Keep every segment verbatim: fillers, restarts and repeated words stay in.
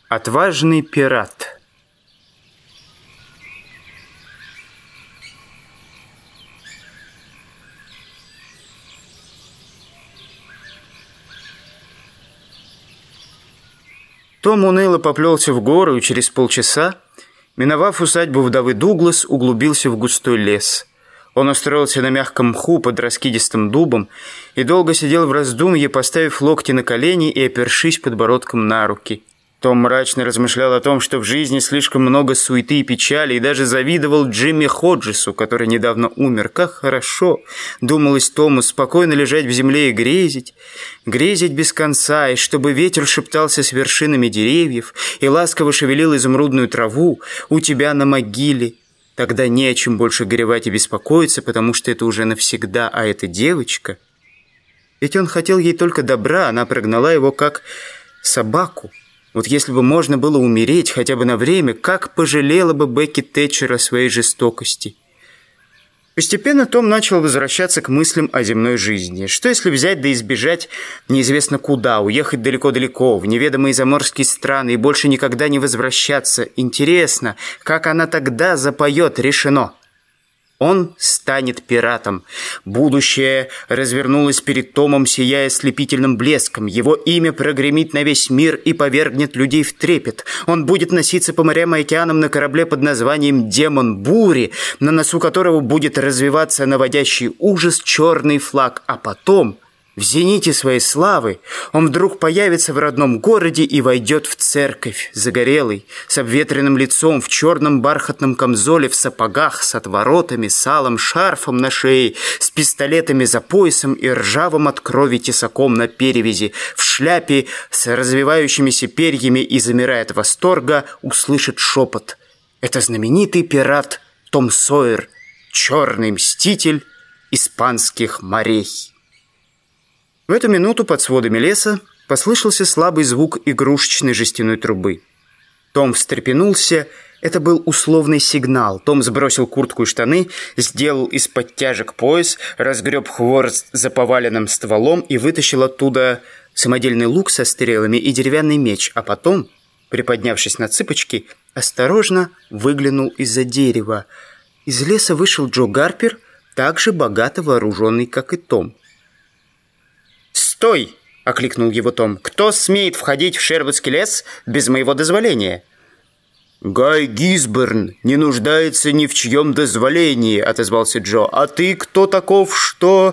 Отважный пират. Том уныло поплелся в гору и через полчаса, миновав усадьбу вдовы Дуглас, углубился в густой лес. Он устроился на мягком мху под раскидистым дубом и долго сидел в раздумье, поставив локти на колени и опершись подбородком на руки. Том мрачно размышлял о том, что в жизни слишком много суеты и печали, и даже завидовал Джимми Ходжесу, который недавно умер. Как хорошо, думалось Тому, спокойно лежать в земле и грезить, грезить без конца, и чтобы ветер шептался с вершинами деревьев и ласково шевелил изумрудную траву у тебя на могиле. Тогда не о чем больше горевать и беспокоиться, потому что это уже навсегда, а эта девочка... Ведь он хотел ей только добра, она прогнала его как собаку. Вот если бы можно было умереть хотя бы на время, как пожалела бы Бекки Тэтчер о своей жестокости. Постепенно Том начал возвращаться к мыслям о земной жизни. Что если взять да избежать неизвестно куда, уехать далеко-далеко, в неведомые заморские страны и больше никогда не возвращаться? Интересно, как она тогда запоет, решено. Он станет пиратом. Будущее развернулось перед Томом, сияя слепительным блеском. Его имя прогремит на весь мир и повергнет людей в трепет. Он будет носиться по морям и океанам на корабле под названием «Демон бури», на носу которого будет развиваться наводящий ужас черный флаг. А потом, в зените своей славы, он вдруг появится в родном городе и войдет в церковь, загорелый, с обветренным лицом, в черном бархатном камзоле, в сапогах, с отворотами, с алым шарфом на шее, с пистолетами за поясом и ржавым от крови тесаком на перевязи, в шляпе с развивающимися перьями и, замирая от восторга, услышит шепот. Это знаменитый пират Том Сойер, черный мститель испанских морей. В эту минуту под сводами леса послышался слабый звук игрушечной жестяной трубы. Том встрепенулся. Это был условный сигнал. Том сбросил куртку и штаны, сделал из подтяжек пояс, разгреб хворост за поваленным стволом и вытащил оттуда самодельный лук со стрелами и деревянный меч, а потом, приподнявшись на цыпочки, осторожно выглянул из-за дерева. Из леса вышел Джо Гарпер, также богато вооруженный, как и Том. «Стой!» — окликнул его Том. «Кто смеет входить в Шервудский лес без моего дозволения?» «Гай Гисборн не нуждается ни в чьем дозволении», — отозвался Джо. «А ты кто таков, что...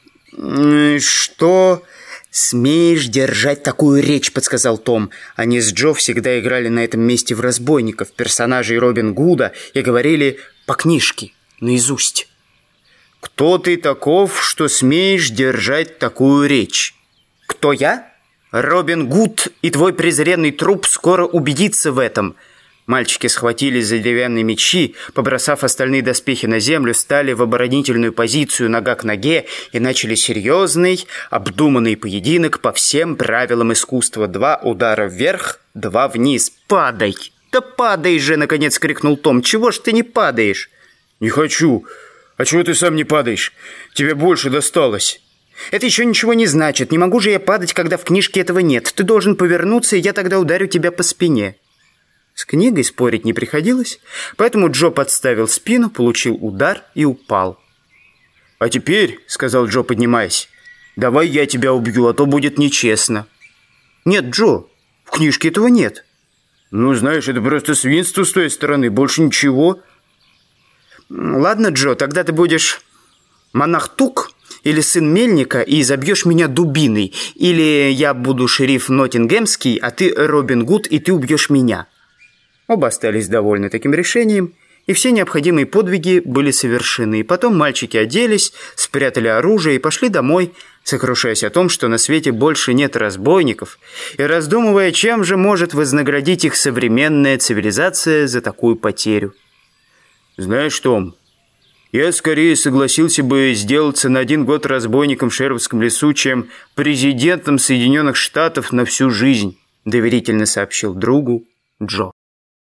что...» «Смеешь держать такую речь», — подсказал Том. Они с Джо всегда играли на этом месте в разбойников, персонажей Робин Гуда, и говорили по книжке, наизусть. «Кто ты таков, что смеешь держать такую речь?» «Кто я? Робин Гуд, и твой презренный труп скоро убедится в этом». Мальчики схватились за деревянные мечи, побросав остальные доспехи на землю, стали в оборонительную позицию нога к ноге и начали серьезный, обдуманный поединок по всем правилам искусства. Два удара вверх, два вниз. «Падай! Да падай же!» — наконец крикнул Том. «Чего ж ты не падаешь?» «Не хочу. А чего ты сам не падаешь? Тебе больше досталось». «Это еще ничего не значит. Не могу же я падать, когда в книжке этого нет. Ты должен повернуться, и я тогда ударю тебя по спине». С книгой спорить не приходилось, поэтому Джо подставил спину, получил удар и упал. «А теперь, — сказал Джо, поднимаясь, — давай я тебя убью, а то будет нечестно». «Нет, Джо, в книжке этого нет». «Ну, знаешь, это просто свинство с той стороны, больше ничего». «Ладно, Джо, тогда ты будешь монах Тук или сын мельника и забьешь меня дубиной. Или я буду шериф Ноттингемский, а ты Робин Гуд, и ты убьешь меня». Оба остались довольны таким решением, и все необходимые подвиги были совершены. И потом мальчики оделись, спрятали оружие и пошли домой, сокрушаясь о том, что на свете больше нет разбойников, и раздумывая, чем же может вознаградить их современная цивилизация за такую потерю. «Знаешь, Том, я скорее согласился бы сделаться на один год разбойником в Шервудском лесу, чем президентом Соединенных Штатов на всю жизнь», — доверительно сообщил другу Джо.